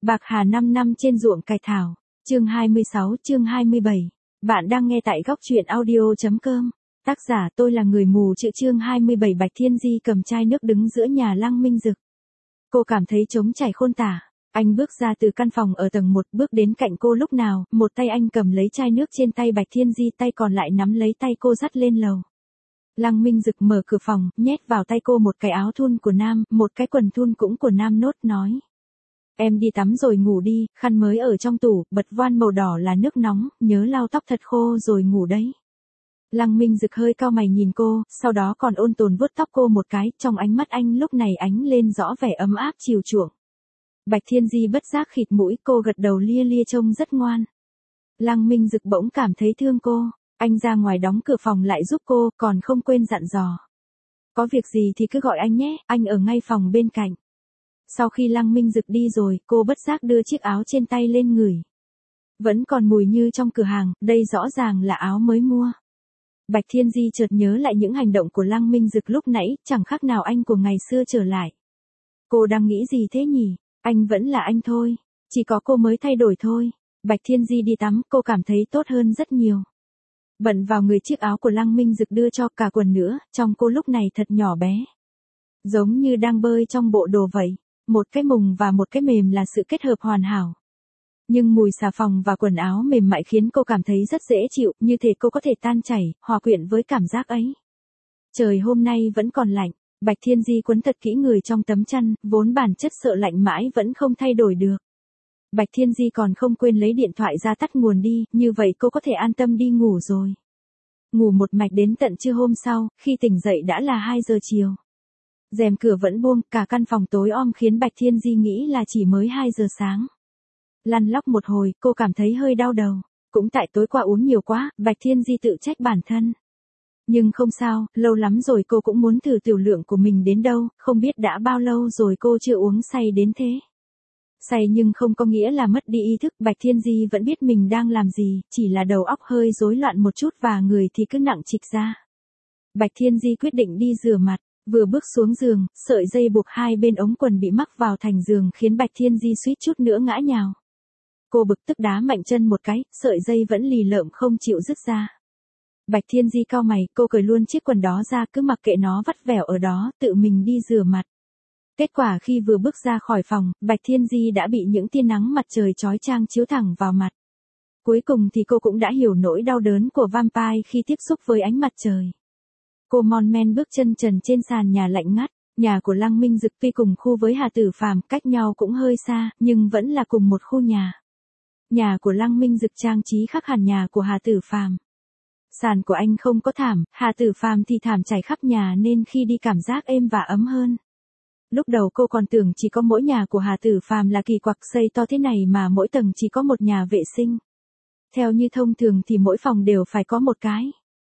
Bạc hà 5 năm trên ruộng cải thảo. Chương 26, chương 27. Bạn đang nghe tại góc truyện audio.com. Tác giả tôi là người mù chữ. Chương 27. Bạch Thiên Di cầm chai nước đứng giữa nhà Lăng Minh Dực. Cô cảm thấy trống trải khôn tả. Anh bước ra từ căn phòng ở tầng 1, bước đến cạnh cô lúc nào, một tay anh cầm lấy chai nước trên tay Bạch Thiên Di, tay còn lại nắm lấy tay cô dắt lên lầu. Lăng Minh Dực mở cửa phòng, nhét vào tay cô một cái áo thun của nam, một cái quần thun cũng của nam, nốt nói. Em đi tắm rồi ngủ đi, khăn mới ở trong tủ, bật voan màu đỏ là nước nóng, nhớ lau tóc thật khô rồi ngủ đấy. Lăng Minh Dực hơi cau mày nhìn cô, sau đó còn ôn tồn vuốt tóc cô một cái, trong ánh mắt anh lúc này ánh lên rõ vẻ ấm áp chiều chuộng. Bạch Thiên Di bất giác khịt mũi, cô gật đầu lia lia trông rất ngoan. Lăng Minh Dực bỗng cảm thấy thương cô, anh ra ngoài đóng cửa phòng lại giúp cô, còn không quên dặn dò. Có việc gì thì cứ gọi anh nhé, anh ở ngay phòng bên cạnh. Sau khi Lăng Minh Dực đi rồi, cô bất giác đưa chiếc áo trên tay lên ngửi. Vẫn còn mùi như trong cửa hàng, đây rõ ràng là áo mới mua. Bạch Thiên Di chợt nhớ lại những hành động của Lăng Minh Dực lúc nãy, chẳng khác nào anh của ngày xưa trở lại. Cô đang nghĩ gì thế nhỉ? Anh vẫn là anh thôi, chỉ có cô mới thay đổi thôi. Bạch Thiên Di đi tắm, cô cảm thấy tốt hơn rất nhiều. Bận vào người chiếc áo của Lăng Minh Dực đưa cho, cả quần nữa, trong cô lúc này thật nhỏ bé. Giống như đang bơi trong bộ đồ vậy. Một cái mùng và một cái mềm là sự kết hợp hoàn hảo. Nhưng mùi xà phòng và quần áo mềm mại khiến cô cảm thấy rất dễ chịu, như thể cô có thể tan chảy, hòa quyện với cảm giác ấy. Trời hôm nay vẫn còn lạnh, Bạch Thiên Di quấn thật kỹ người trong tấm chăn, vốn bản chất sợ lạnh mãi vẫn không thay đổi được. Bạch Thiên Di còn không quên lấy điện thoại ra tắt nguồn đi, như vậy cô có thể an tâm đi ngủ rồi. Ngủ một mạch đến tận trưa hôm sau, khi tỉnh dậy đã là 2 giờ chiều. Rèm cửa vẫn buông, cả căn phòng tối om khiến Bạch Thiên Di nghĩ là chỉ mới 2 giờ sáng. Lăn lóc một hồi, cô cảm thấy hơi đau đầu. Cũng tại tối qua uống nhiều quá, Bạch Thiên Di tự trách bản thân. Nhưng không sao, lâu lắm rồi cô cũng muốn thử tiểu lượng của mình đến đâu, không biết đã bao lâu rồi cô chưa uống say đến thế. Say nhưng không có nghĩa là mất đi ý thức, Bạch Thiên Di vẫn biết mình đang làm gì, chỉ là đầu óc hơi rối loạn một chút và người thì cứ nặng trịch ra. Bạch Thiên Di quyết định đi rửa mặt. Vừa bước xuống giường, sợi dây buộc hai bên ống quần bị mắc vào thành giường khiến Bạch Thiên Di suýt chút nữa ngã nhào. Cô bực tức đá mạnh chân một cái, sợi dây vẫn lì lợm không chịu dứt ra. Bạch Thiên Di cau mày, cô cởi luôn chiếc quần đó ra, cứ mặc kệ nó vắt vẻo ở đó, tự mình đi rửa mặt. Kết quả khi vừa bước ra khỏi phòng, Bạch Thiên Di đã bị những tia nắng mặt trời chói chang chiếu thẳng vào mặt. Cuối cùng thì cô cũng đã hiểu nỗi đau đớn của vampire khi tiếp xúc với ánh mặt trời. Cô mon men bước chân trần trên sàn nhà lạnh ngắt, nhà của Lăng Minh Dực tuy cùng khu với Hà Tử Phàm, cách nhau cũng hơi xa, nhưng vẫn là cùng một khu nhà. Nhà của Lăng Minh Dực trang trí khác hẳn nhà của Hà Tử Phàm. Sàn của anh không có thảm, Hà Tử Phàm thì thảm trải khắp nhà nên khi đi cảm giác êm và ấm hơn. Lúc đầu cô còn tưởng chỉ có mỗi nhà của Hà Tử Phàm là kỳ quặc, xây to thế này mà mỗi tầng chỉ có một nhà vệ sinh. Theo như thông thường thì mỗi phòng đều phải có một cái.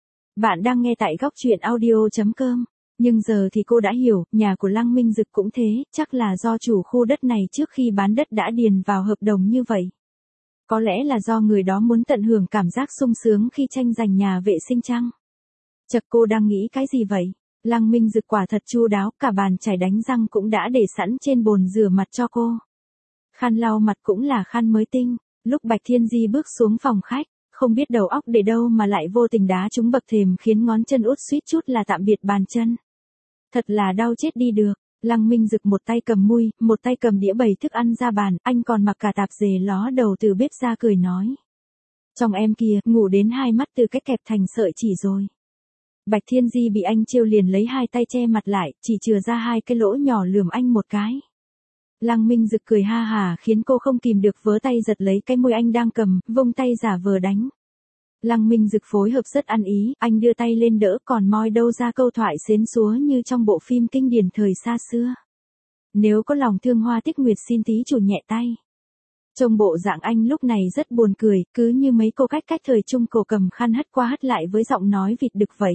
Bạn đang nghe tại góc truyện audio.com. Nhưng giờ thì cô đã hiểu, nhà của Lăng Minh Dực cũng thế, chắc là do chủ khu đất này trước khi bán đất đã điền vào hợp đồng như vậy. Có lẽ là do người đó muốn tận hưởng cảm giác sung sướng khi tranh giành nhà vệ sinh chăng? Chật, cô đang nghĩ cái gì vậy? Lăng Minh Dực quả thật chu đáo, cả bàn chải đánh răng cũng đã để sẵn trên bồn rửa mặt cho cô. Khăn lau mặt cũng là khăn mới tinh. Lúc Bạch Thiên Di bước xuống phòng khách, không biết đầu óc để đâu mà lại vô tình đá trúng bậc thềm khiến ngón chân út suýt chút là tạm biệt bàn chân. Thật là đau chết đi được. Lăng Minh Dực một tay cầm muôi, một tay cầm đĩa bày thức ăn ra bàn, anh còn mặc cả tạp dề ló đầu từ bếp ra cười nói. Trong em kia, ngủ đến hai mắt từ cách kẹp thành sợi chỉ rồi. Bạch Thiên Di bị anh trêu liền lấy hai tay che mặt lại, chỉ chừa ra hai cái lỗ nhỏ lườm anh một cái. Lăng Minh Dực cười ha hà khiến cô không kìm được vớ tay giật lấy cái môi anh đang cầm, vung tay giả vờ đánh. Lăng Minh Dực phối hợp rất ăn ý, anh đưa tay lên đỡ còn moi đâu ra câu thoại xến xúa như trong bộ phim kinh điển thời xa xưa. Nếu có lòng thương hoa tích nguyệt xin tí chủ nhẹ tay. Trông bộ dạng anh lúc này rất buồn cười, cứ như mấy cô cách thời trung cổ cầm khăn hất qua hất lại với giọng nói vịt đực vậy.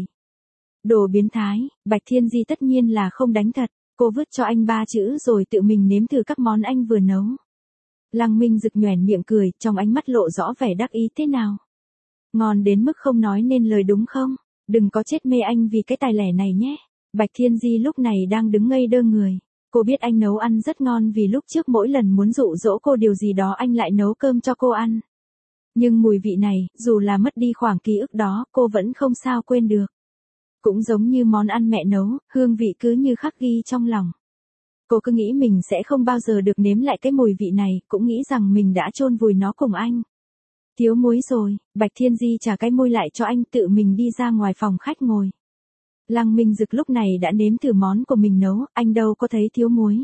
Đồ biến thái, Bạch Thiên Di tất nhiên là không đánh thật. Cô vứt cho anh 3 chữ rồi tự mình nếm thử các món anh vừa nấu. Lăng Minh Dực nhoẻn miệng cười, trong ánh mắt lộ rõ vẻ đắc ý thế nào. Ngon đến mức không nói nên lời đúng không? Đừng có chết mê anh vì cái tài lẻ này nhé. Bạch Thiên Di lúc này đang đứng ngây đơ người. Cô biết anh nấu ăn rất ngon vì lúc trước mỗi lần muốn dụ dỗ cô điều gì đó anh lại nấu cơm cho cô ăn. Nhưng mùi vị này, dù là mất đi khoảng ký ức đó, cô vẫn không sao quên được. Cũng giống như món ăn mẹ nấu, hương vị cứ như khắc ghi trong lòng. Cô cứ nghĩ mình sẽ không bao giờ được nếm lại cái mùi vị này, cũng nghĩ rằng mình đã chôn vùi nó cùng anh. Thiếu muối rồi, Bạch Thiên Di trả cái môi lại cho anh, tự mình đi ra ngoài phòng khách ngồi. Lăng Minh Dực lúc này đã nếm thử món của mình nấu, anh đâu có thấy thiếu muối.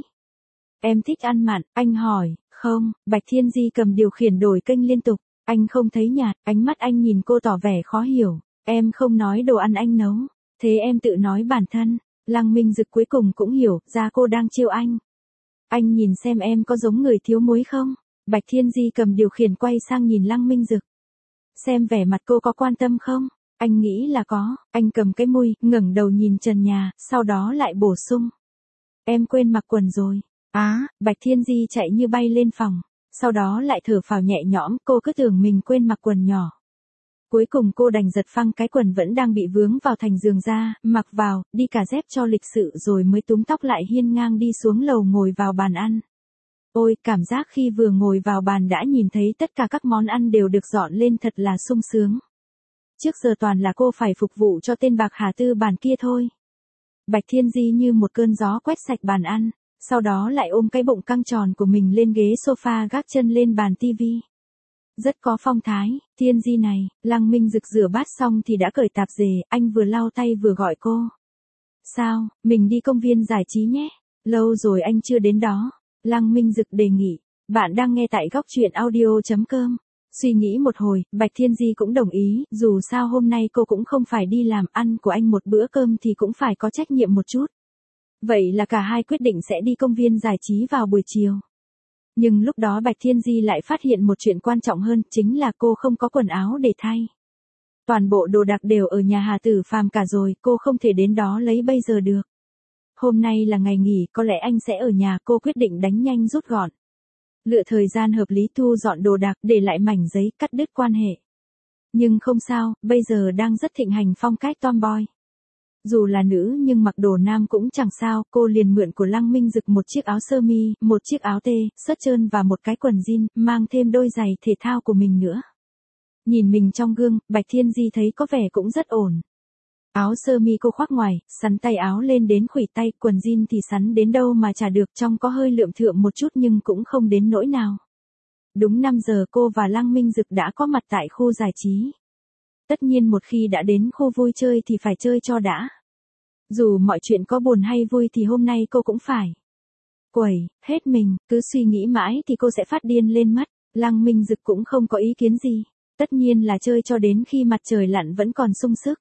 Em thích ăn mặn, anh hỏi, không, Bạch Thiên Di cầm điều khiển đổi kênh liên tục, anh không thấy nhạt, ánh mắt anh nhìn cô tỏ vẻ khó hiểu, em không nói đồ ăn anh nấu, thế em tự nói bản thân. Lăng Minh Dực cuối cùng cũng hiểu ra cô đang trêu anh. Anh nhìn xem em có giống người thiếu muối không? Bạch Thiên Di cầm điều khiển quay sang nhìn Lăng Minh Dực. Xem vẻ mặt cô có quan tâm không? Anh nghĩ là có, anh cầm cái môi, ngẩng đầu nhìn trần nhà, sau đó lại bổ sung. Em quên mặc quần rồi. Bạch Thiên Di chạy như bay lên phòng, sau đó lại thở phào nhẹ nhõm, cô cứ tưởng mình quên mặc quần nhỏ. Cuối cùng cô đành giật phăng cái quần vẫn đang bị vướng vào thành giường ra, mặc vào, đi cả dép cho lịch sự rồi mới túm tóc lại hiên ngang đi xuống lầu ngồi vào bàn ăn. Ôi, cảm giác khi vừa ngồi vào bàn đã nhìn thấy tất cả các món ăn đều được dọn lên thật là sung sướng. Trước giờ toàn là cô phải phục vụ cho tên bạc hà tư bàn kia thôi. Bạch Thiên Di như một cơn gió quét sạch bàn ăn, sau đó lại ôm cái bụng căng tròn của mình lên ghế sofa gác chân lên bàn tivi. Rất có phong thái, Thiên Di này, Lăng Minh Dực rửa bát xong thì đã cởi tạp dề, anh vừa lau tay vừa gọi cô. Sao, mình đi công viên giải trí nhé, lâu rồi anh chưa đến đó. Lăng Minh Dực đề nghị, bạn đang nghe tại góc truyện audio.com. Suy nghĩ một hồi, Bạch Thiên Di cũng đồng ý, dù sao hôm nay cô cũng không phải đi làm, ăn của anh một bữa cơm thì cũng phải có trách nhiệm một chút. Vậy là cả hai quyết định sẽ đi công viên giải trí vào buổi chiều. Nhưng lúc đó Bạch Thiên Di lại phát hiện một chuyện quan trọng hơn, chính là cô không có quần áo để thay. Toàn bộ đồ đạc đều ở nhà Hà Tử Phàm cả rồi, cô không thể đến đó lấy bây giờ được. Hôm nay là ngày nghỉ, có lẽ anh sẽ ở nhà, cô quyết định đánh nhanh rút gọn. Lựa thời gian hợp lý thu dọn đồ đạc, để lại mảnh giấy, cắt đứt quan hệ. Nhưng không sao, bây giờ đang rất thịnh hành phong cách tomboy. Dù là nữ nhưng mặc đồ nam cũng chẳng sao, cô liền mượn của Lăng Minh Dực một chiếc áo sơ mi, một chiếc áo tê, sớt trơn và một cái quần jean, mang thêm đôi giày thể thao của mình nữa. Nhìn mình trong gương, Bạch Thiên Di thấy có vẻ cũng rất ổn. Áo sơ mi cô khoác ngoài, sắn tay áo lên đến khuỷu tay, quần jean thì sắn đến đâu mà chả được, trong có hơi lượm thượm một chút nhưng cũng không đến nỗi nào. Đúng 5 giờ cô và Lăng Minh Dực đã có mặt tại khu giải trí. Tất nhiên một khi đã đến khu vui chơi thì phải chơi cho đã. Dù mọi chuyện có buồn hay vui thì hôm nay cô cũng phải quẩy hết mình, cứ suy nghĩ mãi thì cô sẽ phát điên lên mất. Lăng Minh Dực cũng không có ý kiến gì, tất nhiên là chơi cho đến khi mặt trời lặn vẫn còn sung sức.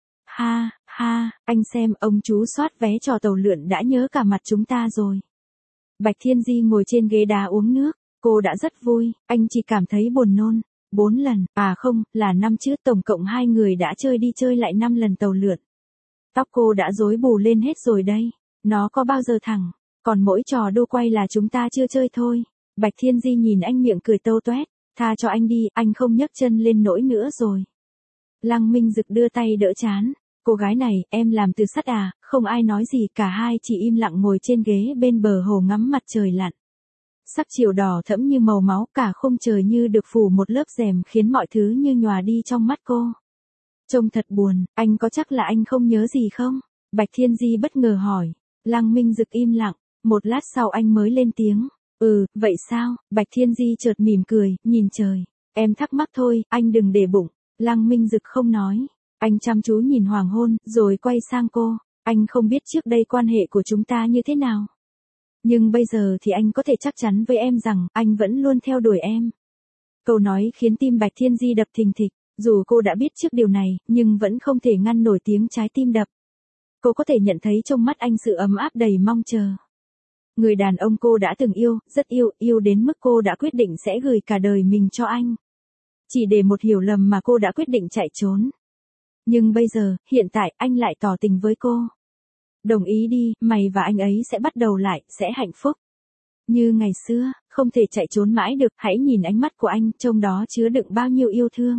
Ha, ha, anh xem, ông chú soát vé trò tàu lượn đã nhớ cả mặt chúng ta rồi. Bạch Thiên Di ngồi trên ghế đá uống nước, cô đã rất vui, anh chỉ cảm thấy buồn nôn. 4 lần, không, là 5 chứ, tổng cộng 2 người đã chơi đi chơi lại 5 lần tàu lượn. Tóc cô đã rối bù lên hết rồi đây, nó có bao giờ thẳng, còn mỗi trò đua quay là chúng ta chưa chơi thôi. Bạch Thiên Di nhìn anh miệng cười tâu toét, tha cho anh đi, anh không nhấc chân lên nổi nữa rồi. Lăng Minh Dực đưa tay đỡ chán, cô gái này, em làm từ sắt à, không ai nói gì, cả hai chỉ im lặng ngồi trên ghế bên bờ hồ ngắm mặt trời lặn. Sắc chiều đỏ thẫm như màu máu, cả khung trời như được phủ một lớp rèm khiến mọi thứ như nhòa đi trong mắt cô. Trông thật buồn, anh có chắc là anh không nhớ gì không? Bạch Thiên Di bất ngờ hỏi. Lăng Minh Dực im lặng, một lát sau anh mới lên tiếng. Vậy sao? Bạch Thiên Di chợt mỉm cười, nhìn trời. Em thắc mắc thôi, anh đừng để bụng. Lăng Minh Dực không nói. Anh chăm chú nhìn hoàng hôn, rồi quay sang cô. Anh không biết trước đây quan hệ của chúng ta như thế nào. Nhưng bây giờ thì anh có thể chắc chắn với em rằng, anh vẫn luôn theo đuổi em. Câu nói khiến tim Bạch Thiên Di đập thình thịch, dù cô đã biết trước điều này, nhưng vẫn không thể ngăn nổi tiếng trái tim đập. Cô có thể nhận thấy trong mắt anh sự ấm áp đầy mong chờ. Người đàn ông cô đã từng yêu, rất yêu, yêu đến mức cô đã quyết định sẽ gửi cả đời mình cho anh. Chỉ để một hiểu lầm mà cô đã quyết định chạy trốn. Nhưng bây giờ, hiện tại, anh lại tỏ tình với cô. Đồng ý đi, mày và anh ấy sẽ bắt đầu lại, sẽ hạnh phúc. Như ngày xưa, không thể chạy trốn mãi được, hãy nhìn ánh mắt của anh, trong đó chứa đựng bao nhiêu yêu thương.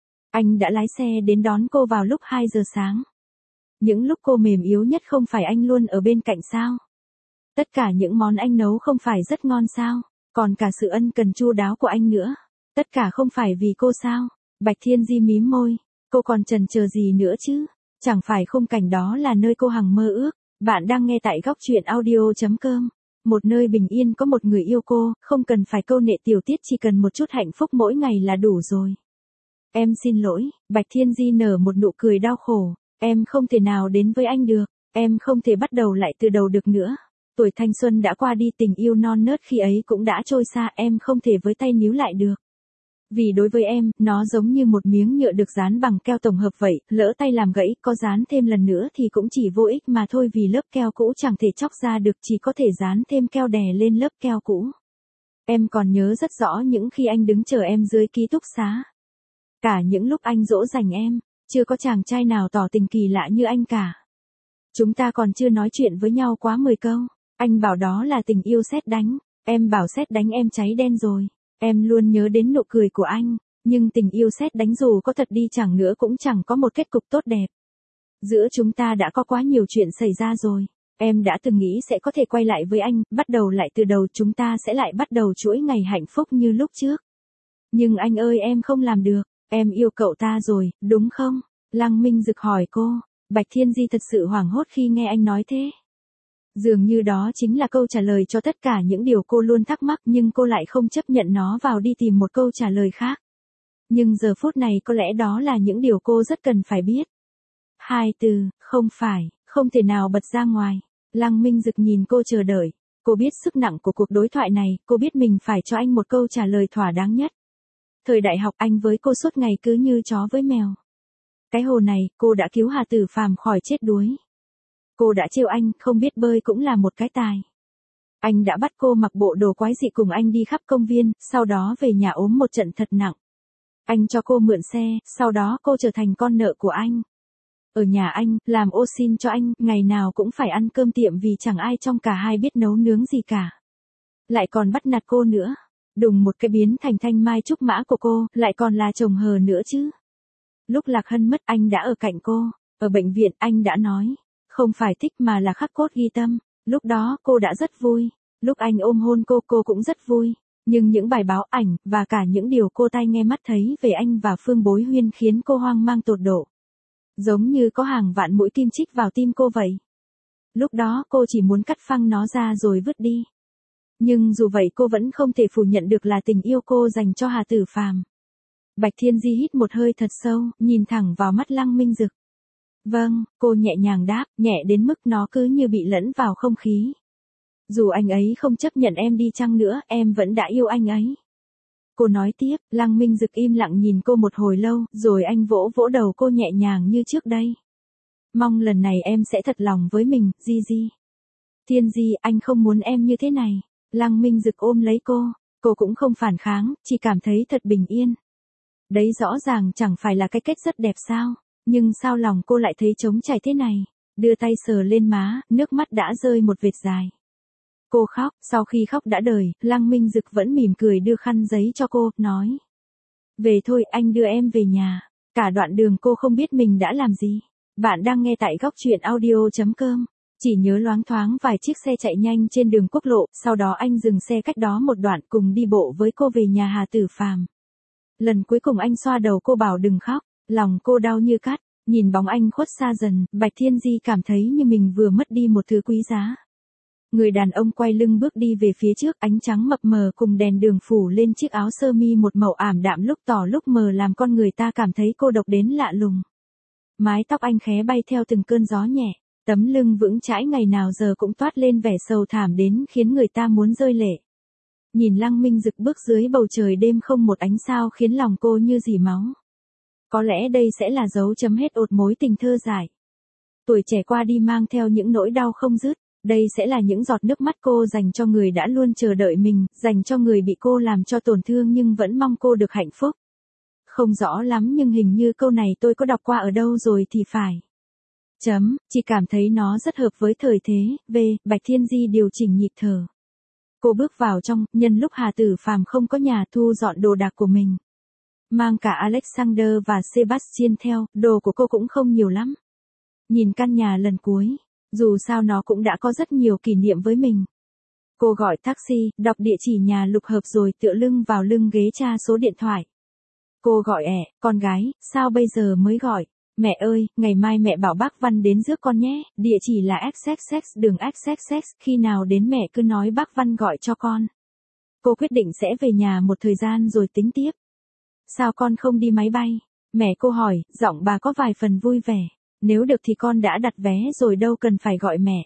Anh đã lái xe đến đón cô vào lúc 2 giờ sáng. Những lúc cô mềm yếu nhất không phải anh luôn ở bên cạnh sao? Tất cả những món anh nấu không phải rất ngon sao? Còn cả sự ân cần chu đáo của anh nữa. Tất cả không phải vì cô sao? Bạch Thiên Di mím môi. Cô còn chần chờ gì nữa chứ? Chẳng phải khung cảnh đó là nơi cô hằng mơ ước. Bạn đang nghe tại góc truyện audio.com. Một nơi bình yên có một người yêu cô, không cần phải câu nệ tiểu tiết, chỉ cần một chút hạnh phúc mỗi ngày là đủ rồi. Em xin lỗi, Bạch Thiên Di nở một nụ cười đau khổ. Em không thể nào đến với anh được. Em không thể bắt đầu lại từ đầu được nữa. Tuổi thanh xuân đã qua đi, tình yêu non nớt khi ấy cũng đã trôi xa, em không thể với tay níu lại được. Vì đối với em, nó giống như một miếng nhựa được dán bằng keo tổng hợp vậy, lỡ tay làm gãy, có dán thêm lần nữa thì cũng chỉ vô ích mà thôi, vì lớp keo cũ chẳng thể chóc ra được, chỉ có thể dán thêm keo đè lên lớp keo cũ. Em còn nhớ rất rõ những khi anh đứng chờ em dưới ký túc xá. Cả những lúc anh dỗ dành em, chưa có chàng trai nào tỏ tình kỳ lạ như anh cả. Chúng ta còn chưa nói chuyện với nhau quá 10 câu. Anh bảo đó là tình yêu sét đánh. Em bảo sét đánh em cháy đen rồi. Em luôn nhớ đến nụ cười của anh. Nhưng tình yêu sét đánh dù có thật đi chẳng nữa cũng chẳng có một kết cục tốt đẹp. Giữa chúng ta đã có quá nhiều chuyện xảy ra rồi. Em đã từng nghĩ sẽ có thể quay lại với anh, bắt đầu lại từ đầu, chúng ta sẽ lại bắt đầu chuỗi ngày hạnh phúc như lúc trước. Nhưng anh ơi, em không làm được. Em yêu cậu ta rồi, đúng không? Lăng Minh Dực hỏi cô. Bạch Thiên Di thật sự hoảng hốt khi nghe anh nói thế. Dường như đó chính là câu trả lời cho tất cả những điều cô luôn thắc mắc, nhưng cô lại không chấp nhận nó vào đi tìm một câu trả lời khác. Nhưng giờ phút này có lẽ đó là những điều cô rất cần phải biết. Hai từ, không phải, không thể nào bật ra ngoài. Lăng Minh Dực nhìn cô chờ đợi. Cô biết sức nặng của cuộc đối thoại này, cô biết mình phải cho anh một câu trả lời thỏa đáng nhất. Thời đại học anh với cô suốt ngày cứ như chó với mèo. Cái hồ này, cô đã cứu Hà Tử Phàm khỏi chết đuối. Cô đã trêu anh, không biết bơi cũng là một cái tài. Anh đã bắt cô mặc bộ đồ quái dị cùng anh đi khắp công viên, sau đó về nhà ốm một trận thật nặng. Anh cho cô mượn xe, sau đó cô trở thành con nợ của anh. Ở nhà anh, làm ô xin cho anh, ngày nào cũng phải ăn cơm tiệm vì chẳng ai trong cả hai biết nấu nướng gì cả. Lại còn bắt nạt cô nữa. Đùng một cái biến thành thanh mai trúc mã của cô, lại còn là chồng hờ nữa chứ. Lúc Lạc Hân mất, anh đã ở cạnh cô. Ở bệnh viện, anh đã nói. Không phải thích mà là khắc cốt ghi tâm. Lúc đó, cô đã rất vui. Lúc anh ôm hôn cô cũng rất vui. Nhưng những bài báo ảnh, và cả những điều cô tai nghe mắt thấy về anh và Phương Bối Huyên khiến cô hoang mang tột độ. Giống như có hàng vạn mũi kim chích vào tim cô vậy. Lúc đó cô chỉ muốn cắt phăng nó ra rồi vứt đi. Nhưng dù vậy cô vẫn không thể phủ nhận được là tình yêu cô dành cho Hà Tử Phàm. Bạch Thiên Di hít một hơi thật sâu, nhìn thẳng vào mắt Lăng Minh Dực. Vâng, cô nhẹ nhàng đáp, nhẹ đến mức nó cứ như bị lẫn vào không khí. Dù anh ấy không chấp nhận em đi chăng nữa, em vẫn đã yêu anh ấy. Cô nói tiếp, Lăng Minh Dực im lặng nhìn cô một hồi lâu, rồi anh vỗ vỗ đầu cô nhẹ nhàng như trước đây. Mong lần này em sẽ thật lòng với mình, Di Di. Thiên Di, anh không muốn em như thế này. Lăng Minh Dực ôm lấy cô cũng không phản kháng, chỉ cảm thấy thật bình yên. Đấy rõ ràng chẳng phải là cái kết rất đẹp sao, nhưng sao lòng cô lại thấy trống trải thế này, đưa tay sờ lên má, nước mắt đã rơi một vệt dài. Cô khóc, sau khi khóc đã đời, Lăng Minh Dực vẫn mỉm cười đưa khăn giấy cho cô, nói. Về thôi, anh đưa em về nhà. Cả đoạn đường cô không biết mình đã làm gì. Bạn đang nghe tại góc truyện audio.com. Chỉ nhớ loáng thoáng vài chiếc xe chạy nhanh trên đường quốc lộ, sau đó anh dừng xe cách đó một đoạn cùng đi bộ với cô về nhà Hà Tử Phàm. Lần cuối cùng anh xoa đầu cô bảo đừng khóc, lòng cô đau như cắt, nhìn bóng anh khuất xa dần, Bạch Thiên Di cảm thấy như mình vừa mất đi một thứ quý giá. Người đàn ông quay lưng bước đi về phía trước, ánh trắng mập mờ cùng đèn đường phủ lên chiếc áo sơ mi một màu ảm đạm lúc tỏ lúc mờ làm con người ta cảm thấy cô độc đến lạ lùng. Mái tóc anh khé bay theo từng cơn gió nhẹ, tấm lưng vững chãi ngày nào giờ cũng toát lên vẻ sầu thảm đến khiến người ta muốn rơi lệ. Nhìn Lăng Minh Dực bước dưới bầu trời đêm không một ánh sao khiến lòng cô như dỉ máu. Có lẽ đây sẽ là dấu chấm hết ột mối tình thơ dại. Tuổi trẻ qua đi mang theo những nỗi đau không dứt. Đây sẽ là những giọt nước mắt cô dành cho người đã luôn chờ đợi mình, dành cho người bị cô làm cho tổn thương nhưng vẫn mong cô được hạnh phúc. Không rõ lắm nhưng hình như câu này tôi có đọc qua ở đâu rồi thì phải. Chỉ cảm thấy nó rất hợp với thời thế. Bạch Thiên Di điều chỉnh nhịp thở. Cô bước vào trong, nhân lúc Hà Tử Phàm không có nhà, thu dọn đồ đạc của mình. Mang cả Alexander và Sebastian theo, đồ của cô cũng không nhiều lắm. Nhìn căn nhà lần cuối. Dù sao nó cũng đã có rất nhiều kỷ niệm với mình. Cô gọi taxi, đọc địa chỉ nhà Lục Hợp rồi tựa lưng vào lưng ghế tra số điện thoại. Cô gọi con gái, sao bây giờ mới gọi? Mẹ ơi, ngày mai mẹ bảo bác Văn đến rước con nhé, địa chỉ là XXX đường XXX, khi nào đến mẹ cứ nói bác Văn gọi cho con. Cô quyết định sẽ về nhà một thời gian rồi tính tiếp. Sao con không đi máy bay? Mẹ cô hỏi, giọng bà có vài phần vui vẻ. Nếu được thì con đã đặt vé rồi đâu cần phải gọi mẹ.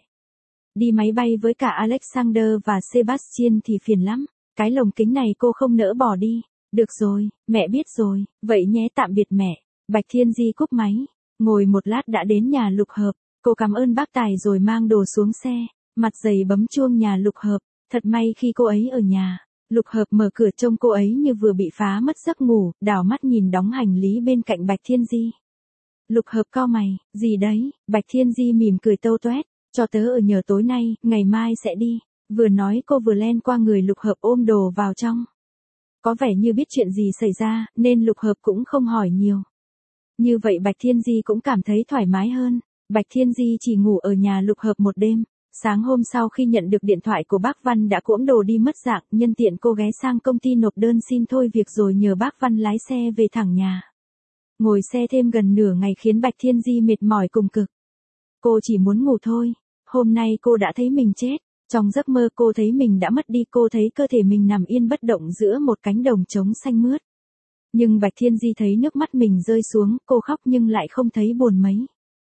Đi máy bay với cả Alexander và Sebastian thì phiền lắm. Cái lồng kính này cô không nỡ bỏ đi. Được rồi, mẹ biết rồi, vậy nhé tạm biệt mẹ. Bạch Thiên Di cúp máy. Ngồi một lát đã đến nhà Lục Hợp. Cô cảm ơn bác Tài rồi mang đồ xuống xe. Mặt dày bấm chuông nhà Lục Hợp. Thật may khi cô ấy ở nhà. Lục Hợp mở cửa trông cô ấy như vừa bị phá mất giấc ngủ, đảo mắt nhìn đóng hành lý bên cạnh Bạch Thiên Di. Lục Hợp cau mày, gì đấy? Bạch Thiên Di mỉm cười tâu toét, cho tớ ở nhờ tối nay, ngày mai sẽ đi. Vừa nói cô vừa len qua người Lục Hợp ôm đồ vào trong. Có vẻ như biết chuyện gì xảy ra, nên Lục Hợp cũng không hỏi nhiều. Như vậy Bạch Thiên Di cũng cảm thấy thoải mái hơn. Bạch Thiên Di chỉ ngủ ở nhà Lục Hợp một đêm. Sáng hôm sau khi nhận được điện thoại của bác Văn đã cuỗm đồ đi mất dạng, nhân tiện cô ghé sang công ty nộp đơn xin thôi việc rồi nhờ bác Văn lái xe về thẳng nhà. Ngồi xe thêm gần nửa ngày khiến Bạch Thiên Di mệt mỏi cùng cực. Cô chỉ muốn ngủ thôi. Hôm nay cô đã thấy mình chết. Trong giấc mơ cô thấy mình đã mất đi, cô thấy cơ thể mình nằm yên bất động giữa một cánh đồng trống xanh mướt. Nhưng Bạch Thiên Di thấy nước mắt mình rơi xuống, cô khóc nhưng lại không thấy buồn mấy.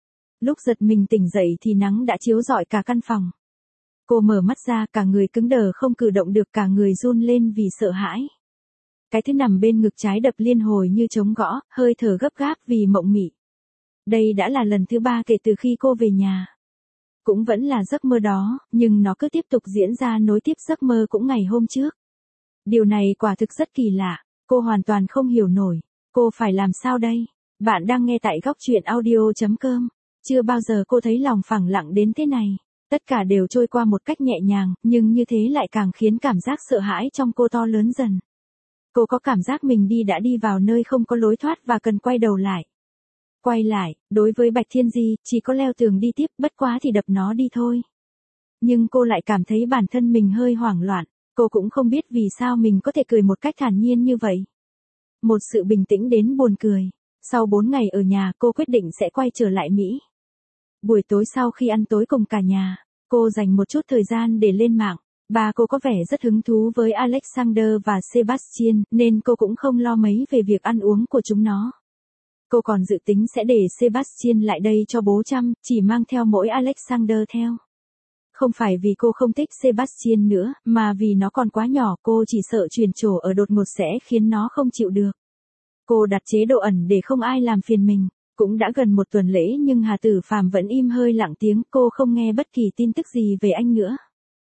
Lúc giật mình tỉnh dậy thì nắng đã chiếu rọi cả căn phòng. Cô mở mắt ra, cả người cứng đờ không cử động được, cả người run lên vì sợ hãi. Cái thứ nằm bên ngực trái đập liên hồi như trống gõ, hơi thở gấp gáp vì mộng mị. Đây đã là lần thứ 3 kể từ khi cô về nhà. Cũng vẫn là giấc mơ đó, nhưng nó cứ tiếp tục diễn ra nối tiếp giấc mơ cũng ngày hôm trước. Điều này quả thực rất kỳ lạ, cô hoàn toàn không hiểu nổi. Cô phải làm sao đây? Bạn đang nghe tại góc truyện audio.com. Chưa bao giờ cô thấy lòng phẳng lặng đến thế này. Tất cả đều trôi qua một cách nhẹ nhàng, nhưng như thế lại càng khiến cảm giác sợ hãi trong cô to lớn dần. Cô có cảm giác mình đã đi vào nơi không có lối thoát và cần quay đầu lại. Quay lại, đối với Bạch Thiên Di, chỉ có leo tường đi tiếp, bất quá thì đập nó đi thôi. Nhưng cô lại cảm thấy bản thân mình hơi hoảng loạn, cô cũng không biết vì sao mình có thể cười một cách thản nhiên như vậy. Một sự bình tĩnh đến buồn cười. Sau 4 ngày ở nhà, cô quyết định sẽ quay trở lại Mỹ. Buổi tối sau khi ăn tối cùng cả nhà, cô dành một chút thời gian để lên mạng. Ba cô có vẻ rất hứng thú với Alexander và Sebastian, nên cô cũng không lo mấy về việc ăn uống của chúng nó. Cô còn dự tính sẽ để Sebastian lại đây cho bố chăm, chỉ mang theo mỗi Alexander theo. Không phải vì cô không thích Sebastian nữa, mà vì nó còn quá nhỏ, cô chỉ sợ chuyển chỗ ở đột ngột sẽ khiến nó không chịu được. Cô đặt chế độ ẩn để không ai làm phiền mình. Cũng đã gần 1 tuần lễ nhưng Hà Tử Phàm vẫn im hơi lặng tiếng, cô không nghe bất kỳ tin tức gì về anh nữa.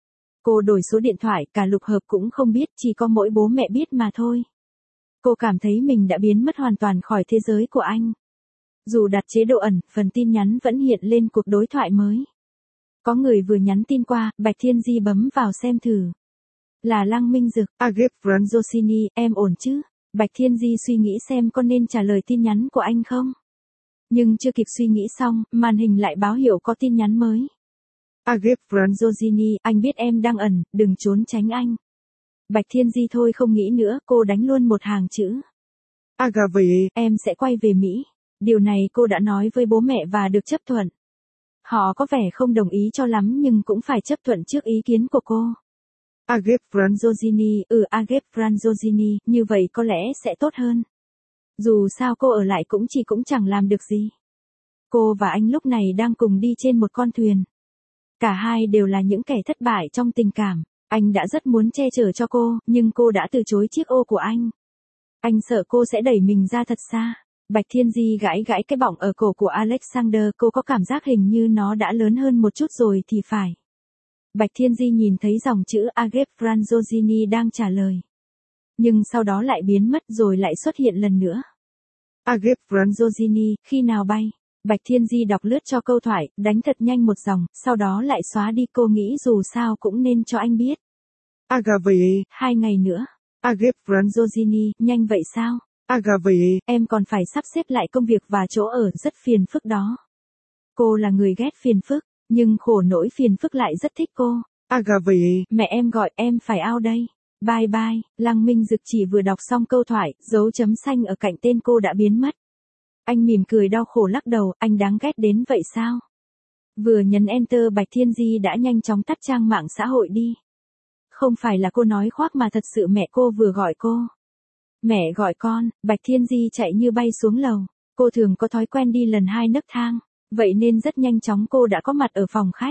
Cô đổi số điện thoại, cả Lục Hợp cũng không biết, chỉ có mỗi bố mẹ biết mà thôi. Cô cảm thấy mình đã biến mất hoàn toàn khỏi thế giới của anh. Dù đặt chế độ ẩn, phần tin nhắn vẫn hiện lên cuộc đối thoại mới. Có người vừa nhắn tin qua, Bạch Thiên Di bấm vào xem thử. Là Lăng Minh Dực, Agep Franzosini, em ổn chứ? Bạch Thiên Di suy nghĩ xem có nên trả lời tin nhắn của anh không? Nhưng chưa kịp suy nghĩ xong, màn hình lại báo hiệu có tin nhắn mới. Agep Franzosini, anh biết em đang ẩn, đừng trốn tránh anh. Bạch Thiên Di thôi không nghĩ nữa, cô đánh luôn một hàng chữ. Agave, em sẽ quay về Mỹ. Điều này cô đã nói với bố mẹ và được chấp thuận. Họ có vẻ không đồng ý cho lắm nhưng cũng phải chấp thuận trước ý kiến của cô. Agep Franzosini, Agep Franzosini, như vậy có lẽ sẽ tốt hơn. Dù sao cô ở lại cũng chẳng làm được gì. Cô và anh lúc này đang cùng đi trên một con thuyền. Cả hai đều là những kẻ thất bại trong tình cảm. Anh đã rất muốn che chở cho cô, nhưng cô đã từ chối chiếc ô của anh. Anh sợ cô sẽ đẩy mình ra thật xa. Bạch Thiên Di gãi cái bọng ở cổ của Alexander, cô có cảm giác hình như nó đã lớn hơn một chút rồi thì phải. Bạch Thiên Di nhìn thấy dòng chữ Agep Franzosini đang trả lời. Nhưng sau đó lại biến mất rồi lại xuất hiện lần nữa. Agep Franzosini, khi nào bay? Bạch Thiên Di đọc lướt cho câu thoại, đánh thật nhanh một dòng, sau đó lại xóa đi, cô nghĩ dù sao cũng nên cho anh biết. Agave, 2 ngày nữa. Agep Franzosini, nhanh vậy sao? Agave, em còn phải sắp xếp lại công việc và chỗ ở, rất phiền phức đó. Cô là người ghét phiền phức. Nhưng khổ nỗi phiền phức lại rất thích cô. Agave. Mẹ em gọi em phải out đây. Bye bye. Lăng Minh Dực chỉ vừa đọc xong câu thoại, dấu chấm xanh ở cạnh tên cô đã biến mất. Anh mỉm cười đau khổ lắc đầu, anh đáng ghét đến vậy sao? Vừa nhấn enter Bạch Thiên Di đã nhanh chóng tắt trang mạng xã hội đi. Không phải là cô nói khoác mà thật sự mẹ cô vừa gọi cô. Mẹ gọi con, Bạch Thiên Di chạy như bay xuống lầu. Cô thường có thói quen đi lần 2 nấc thang, vậy nên rất nhanh chóng cô đã có mặt ở phòng khách.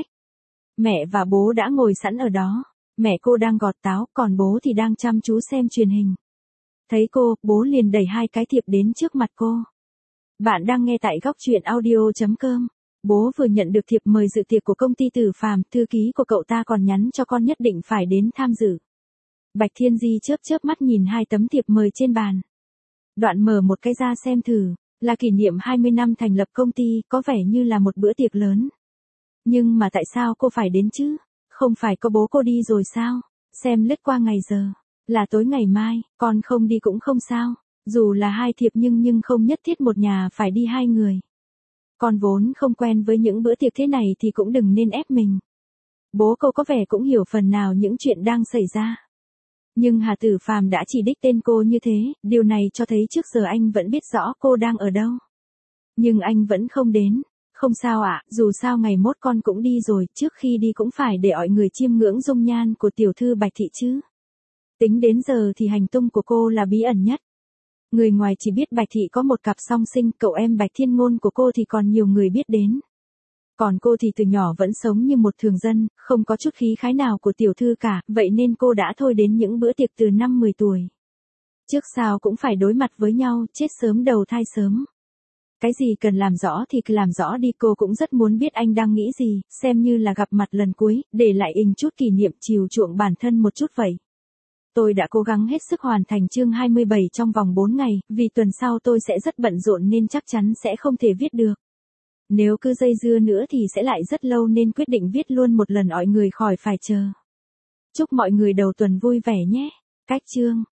Mẹ và bố đã ngồi sẵn ở đó. Mẹ cô đang gọt táo, còn bố thì đang chăm chú xem truyền hình. Thấy cô, bố liền đẩy 2 cái thiệp đến trước mặt cô. Bạn đang nghe tại góc truyện audio.com. Bố vừa nhận được thiệp mời dự tiệc của công ty Tử Phàm, thư ký của cậu ta còn nhắn cho con nhất định phải đến tham dự. Bạch Thiên Di chớp chớp mắt nhìn 2 tấm thiệp mời trên bàn. Đoạn mở một cái ra xem thử, là kỷ niệm 20 năm thành lập công ty, có vẻ như là một bữa tiệc lớn. Nhưng mà tại sao cô phải đến chứ? Không phải có bố cô đi rồi sao? Xem lướt qua ngày giờ, là tối ngày mai, con không đi cũng không sao. Dù là 2 thiệp nhưng không nhất thiết một nhà phải đi 2 người. Con vốn không quen với những bữa tiệc thế này thì cũng đừng nên ép mình. Bố cô có vẻ cũng hiểu phần nào những chuyện đang xảy ra. Nhưng Hà Tử Phàm đã chỉ đích tên cô như thế, điều này cho thấy trước giờ anh vẫn biết rõ cô đang ở đâu. Nhưng anh vẫn không đến. Không sao ạ, dù sao ngày mốt con cũng đi rồi, trước khi đi cũng phải để mọi người chiêm ngưỡng dung nhan của tiểu thư Bạch Thị chứ. Tính đến giờ thì hành tung của cô là bí ẩn nhất. Người ngoài chỉ biết Bạch Thị có một cặp song sinh, cậu em Bạch Thiên Ngôn của cô thì còn nhiều người biết đến. Còn cô thì từ nhỏ vẫn sống như một thường dân, không có chút khí khái nào của tiểu thư cả, vậy nên cô đã thôi đến những bữa tiệc từ năm 10 tuổi. Trước sau cũng phải đối mặt với nhau, chết sớm đầu thai sớm. Cái gì cần làm rõ thì cứ làm rõ đi, cô cũng rất muốn biết anh đang nghĩ gì, xem như là gặp mặt lần cuối, để lại in chút kỷ niệm chiều chuộng bản thân một chút vậy. Tôi đã cố gắng hết sức hoàn thành chương 27 trong vòng 4 ngày, vì tuần sau tôi sẽ rất bận rộn nên chắc chắn sẽ không thể viết được. Nếu cứ dây dưa nữa thì sẽ lại rất lâu nên quyết định viết luôn một lần mọi người khỏi phải chờ. Chúc mọi người đầu tuần vui vẻ nhé. Cách chương